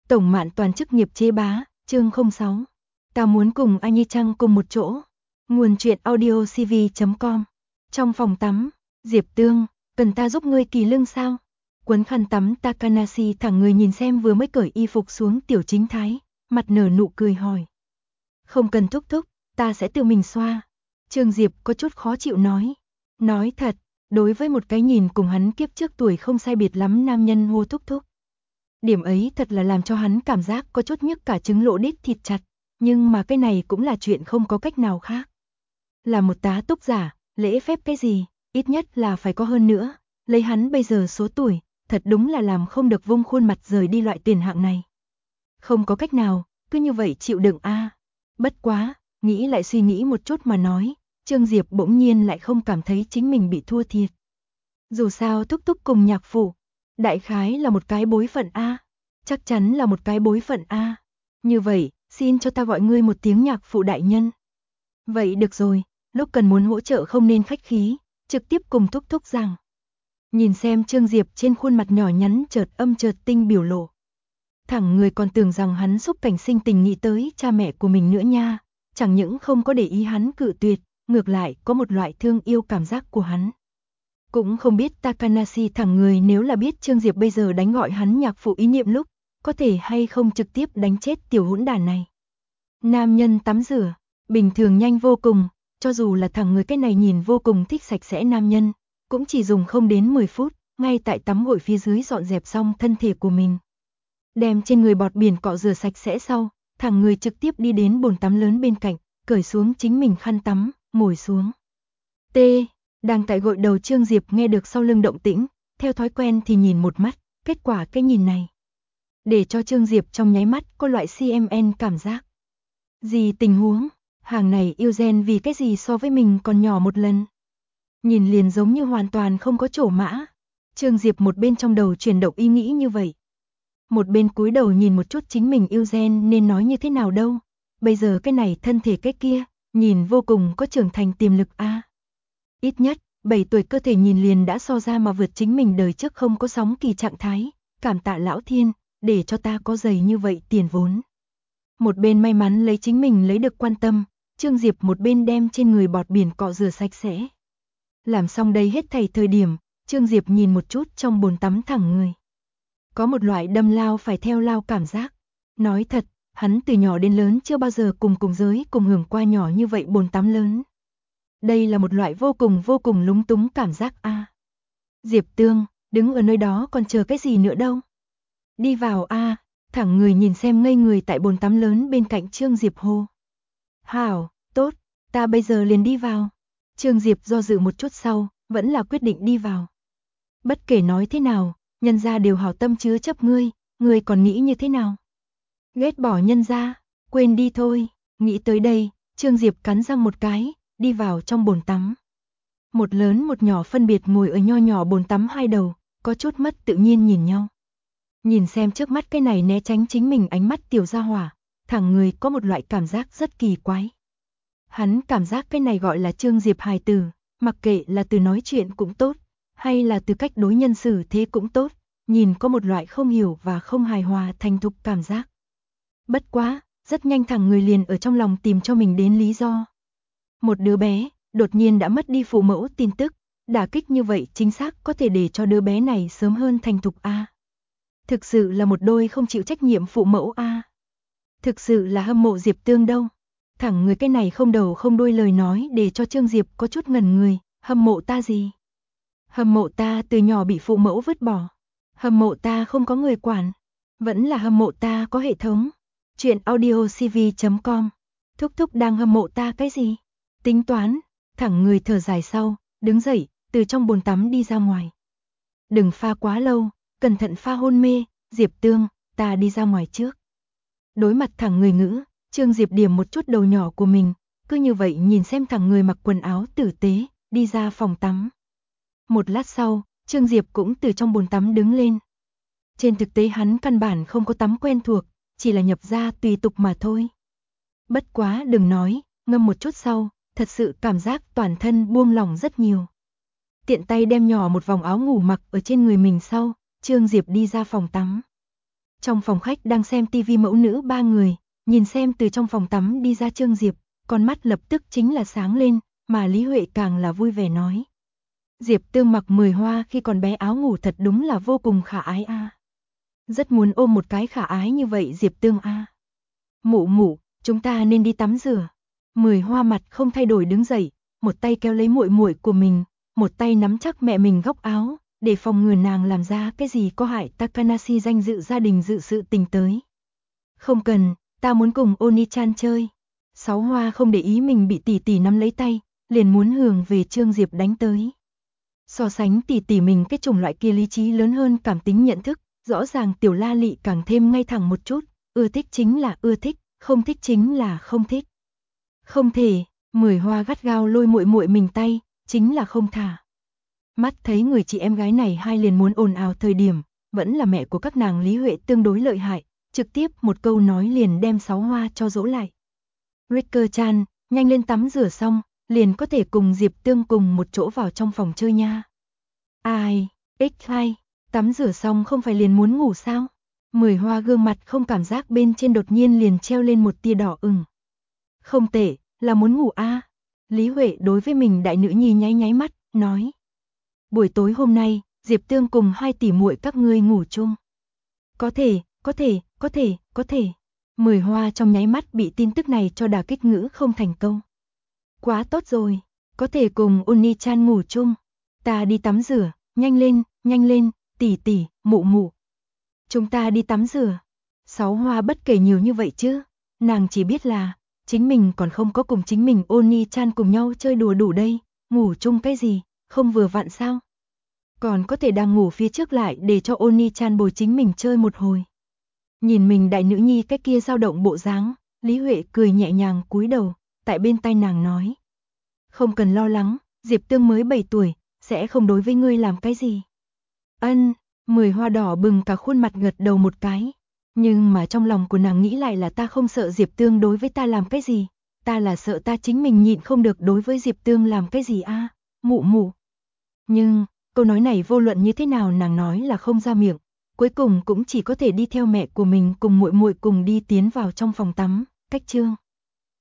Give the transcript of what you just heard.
Tổng Mạn Toàn chức nghiệp chế bá, chương 06. Ta muốn cùng anh Nhi Trăng cùng một chỗ. Nguồn truyện audio cv.com. Trong phòng tắm, Diệp Tương, cần ta giúp ngươi kỳ lưng sao? Quấn khăn tắm Takanashi thẳng người nhìn xem vừa mới cởi y phục xuống Tiểu Chính Thái, mặt nở nụ cười hỏi. Không cần thúc thúc, ta sẽ tự mình xoa. Trương Diệp có chút khó chịu nói. Nói thật, đối với một cái nhìn cùng hắn kiếp trước tuổi không sai biệt lắm nam nhân hô thúc thúc. Điểm ấy thật là làm cho hắn cảm giác có chút nhức cả trứng lỗ đít thịt chặt, nhưng mà cái này cũng là chuyện không có cách nào khác. Là một tá túc giả, lễ phép cái gì, ít nhất là phải có hơn nữa, lấy hắn bây giờ số tuổi, thật đúng là làm không được vung khuôn mặt rời đi loại tiền hạng này. Không có cách nào, cứ như vậy chịu đựng a. Bất quá, nghĩ lại suy nghĩ một chút mà nói, Trương Diệp bỗng nhiên lại không cảm thấy chính mình bị thua thiệt. Dù sao thúc thúc cùng nhạc phụ, đại khái là một cái bối phận a, chắc chắn là một cái bối phận a. Như vậy, xin cho ta gọi ngươi một tiếng nhạc phụ đại nhân. Vậy được rồi, lúc cần muốn hỗ trợ không nên khách khí, trực tiếp cùng thúc thúc rằng. Nhìn xem Trương Diệp trên khuôn mặt nhỏ nhắn chợt âm chợt tinh biểu lộ. Thẳng người còn tưởng rằng hắn xúc cảnh sinh tình nghĩ tới cha mẹ của mình nữa nha, chẳng những không có để ý hắn cự tuyệt, ngược lại có một loại thương yêu cảm giác của hắn. Cũng không biết Takanashi thẳng người nếu là biết Trương Diệp bây giờ đánh gọi hắn nhạc phụ ý niệm lúc, có thể hay không trực tiếp đánh chết tiểu hỗn đản này. Nam nhân tắm rửa, bình thường nhanh vô cùng, cho dù là thằng người cái này nhìn vô cùng thích sạch sẽ nam nhân, cũng chỉ dùng không đến 10 phút, ngay tại tắm gội phía dưới dọn dẹp xong thân thể của mình. Đem trên người bọt biển cọ rửa sạch sẽ sau, thằng người trực tiếp đi đến bồn tắm lớn bên cạnh, cởi xuống chính mình khăn tắm, ngồi xuống. T. Đang tại gội đầu Trương Diệp nghe được sau lưng động tĩnh, theo thói quen thì nhìn một mắt, kết quả cái nhìn này. Để cho Trương Diệp trong nháy mắt có loại CMN cảm giác. Gì tình huống, hàng này yêu gen vì cái gì so với mình còn nhỏ một lần. Nhìn liền giống như hoàn toàn không có chỗ mã. Trương Diệp một bên trong đầu chuyển động ý nghĩ như vậy. Một bên cúi đầu nhìn một chút chính mình yêu gen nên nói như thế nào đâu. Bây giờ cái này thân thể cái kia, nhìn vô cùng có trưởng thành tiềm lực a. Ít nhất, 7 tuổi cơ thể nhìn liền đã so ra mà vượt chính mình đời trước không có sóng kỳ trạng thái, cảm tạ lão thiên, để cho ta có dày như vậy tiền vốn. Một bên may mắn lấy chính mình lấy được quan tâm, Trương Diệp một bên đem trên người bọt biển cọ rửa sạch sẽ. Làm xong đây hết thảy thời điểm, Trương Diệp nhìn một chút trong bồn tắm thẳng người. Có một loại đâm lao phải theo lao cảm giác. Nói thật, hắn từ nhỏ đến lớn chưa bao giờ cùng giới cùng hưởng qua nhỏ như vậy bồn tắm lớn. Đây là một loại vô cùng lúng túng cảm giác a. Diệp Tương, đứng ở nơi đó còn chờ cái gì nữa đâu. Đi vào a, thẳng người nhìn xem ngây người tại bồn tắm lớn bên cạnh Trương Diệp hô. Hảo, tốt, ta bây giờ liền đi vào. Trương Diệp do dự một chút sau, vẫn là quyết định đi vào. Bất kể nói thế nào, nhân gia đều hảo tâm chứa chấp ngươi còn nghĩ như thế nào? Ghét bỏ nhân gia, quên đi thôi. Nghĩ tới đây, Trương Diệp cắn răng một cái, đi vào trong bồn tắm. Một lớn một nhỏ phân biệt ngồi ở nho nhỏ bồn tắm hai đầu, có chút mất tự nhiên nhìn nhau. Nhìn xem trước mắt cái này né tránh chính mình ánh mắt tiểu gia hỏa, thẳng người có một loại cảm giác rất kỳ quái. Hắn cảm giác cái này gọi là Trương Diệp hài tử, mặc kệ là từ nói chuyện cũng tốt, hay là từ cách đối nhân xử thế cũng tốt, nhìn có một loại không hiểu và không hài hòa thành thục cảm giác. Bất quá, rất nhanh thẳng người liền ở trong lòng tìm cho mình đến lý do. Một đứa bé, đột nhiên đã mất đi phụ mẫu tin tức, đả kích như vậy chính xác có thể để cho đứa bé này sớm hơn thành thục a. Thực sự là một đôi không chịu trách nhiệm phụ mẫu a. Thực sự là hâm mộ Diệp Tương đâu. Thẳng người cái này không đầu không đuôi lời nói để cho Trương Diệp có chút ngẩn người, hâm mộ ta gì? Hâm mộ ta từ nhỏ bị phụ mẫu vứt bỏ. Hâm mộ ta không có người quản. Vẫn là hâm mộ ta có hệ thống. Chuyện audio cv.com. Thúc thúc đang hâm mộ ta cái gì? Tính toán, thẳng người thở dài sau, đứng dậy, từ trong bồn tắm đi ra ngoài. Đừng pha quá lâu, cẩn thận pha hôn mê, Diệp Tương, ta đi ra ngoài trước. Đối mặt thẳng người ngữ, Trương Diệp điểm một chút đầu nhỏ của mình, cứ như vậy nhìn xem thẳng người mặc quần áo tử tế, đi ra phòng tắm. Một lát sau, Trương Diệp cũng từ trong bồn tắm đứng lên. Trên thực tế hắn căn bản không có tắm quen thuộc, chỉ là nhập ra tùy tục mà thôi. Bất quá đừng nói, ngâm một chút sau, thật sự cảm giác toàn thân buông lỏng rất nhiều. Tiện tay đem nhỏ một vòng áo ngủ mặc ở trên người mình sau, Trương Diệp đi ra phòng tắm. Trong phòng khách đang xem tivi mẫu nữ ba người, nhìn xem từ trong phòng tắm đi ra Trương Diệp, con mắt lập tức chính là sáng lên, mà Lý Huệ càng là vui vẻ nói. Diệp Tương mặc 10 hoa khi còn bé áo ngủ thật đúng là vô cùng khả ái a. Rất muốn ôm một cái khả ái như vậy Diệp Tương a. Mụ mụ, chúng ta nên đi tắm rửa. 10 hoa mặt không thay đổi đứng dậy, một tay kéo lấy muội muội của mình, một tay nắm chắc mẹ mình góc áo, để phòng ngừa nàng làm ra cái gì có hại Takanashi danh dự gia đình dự sự tình tới. Không cần, ta muốn cùng Oni-chan chơi. 6 hoa không để ý mình bị tỷ tỷ nắm lấy tay, liền muốn hướng về Trương Diệp đánh tới. So sánh tỷ tỷ mình cái chủng loại kia lý trí lớn hơn cảm tính nhận thức, rõ ràng Tiểu La Lị càng thêm ngay thẳng một chút, ưa thích chính là ưa thích, không thích chính là không thích. Không thể, 10 hoa gắt gao lôi muội muội mình tay, chính là không thả. Mắt thấy người chị em gái này hai liền muốn ồn ào thời điểm, vẫn là mẹ của các nàng Lý Huệ tương đối lợi hại, trực tiếp một câu nói liền đem 6 hoa cho dỗ lại. Ricker-chan, nhanh lên tắm rửa xong, liền có thể cùng Diệp Tương cùng một chỗ vào trong phòng chơi nha. Ai, X2, tắm rửa xong không phải liền muốn ngủ sao? 10 hoa gương mặt không cảm giác bên trên đột nhiên liền treo lên một tia đỏ ửng. Không tệ, là muốn ngủ a. Lý Huệ đối với mình đại nữ nhi nháy nháy mắt, nói. Buổi tối hôm nay, Diệp Tương cùng 2 tỷ muội các ngươi ngủ chung. Có thể. 10 hoa trong nháy mắt bị tin tức này cho đả kích ngữ không thành câu. Quá tốt rồi, có thể cùng Oni-chan ngủ chung. Ta đi tắm rửa, nhanh lên, tỷ tỷ, mụ mụ. Chúng ta đi tắm rửa. 6 hoa bất kể nhiều như vậy chứ, nàng chỉ biết là chính mình còn không có cùng chính mình Oni-chan cùng nhau chơi đùa đủ đây, ngủ chung cái gì, không vừa vặn sao? Còn có thể đang ngủ phía trước lại để cho Oni-chan bồi chính mình chơi một hồi. Nhìn mình đại nữ nhi cái kia dao động bộ dáng, Lý Huệ cười nhẹ nhàng cúi đầu, tại bên tai nàng nói. Không cần lo lắng, Diệp Tương mới 7 tuổi, sẽ không đối với ngươi làm cái gì. Ân, 10 hoa đỏ bừng cả khuôn mặt gật đầu một cái. Nhưng mà trong lòng của nàng nghĩ lại là ta không sợ Diệp Tương đối với ta làm cái gì, ta là sợ ta chính mình nhịn không được đối với Diệp Tương làm cái gì a, mụ mụ. Nhưng, câu nói này vô luận như thế nào nàng nói là không ra miệng, cuối cùng cũng chỉ có thể đi theo mẹ của mình cùng muội muội cùng đi tiến vào trong phòng tắm, cách chương.